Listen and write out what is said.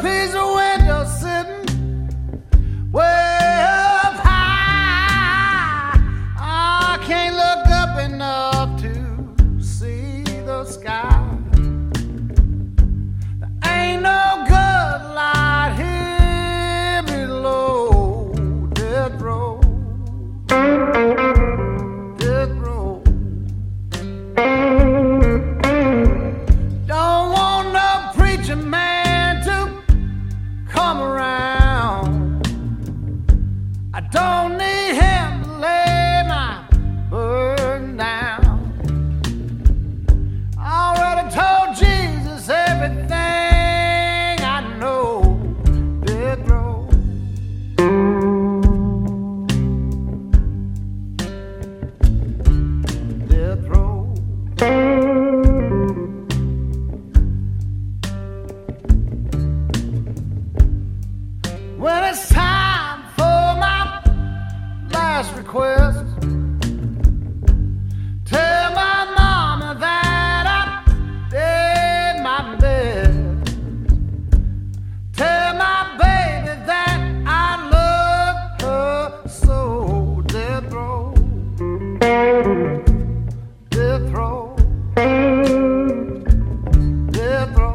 piece of window sitting way up high. I can't look up enough to see the sky. There ain't no good light here below death row. Death row. Don't want no preacher man to come around. I don't need him to lay my burden down. I already told Jesus everything I know. Death row. Death row. When it's time for my last request, tell my mama that I did my best. Tell my baby that I love her so. Death row. Death row. Death row.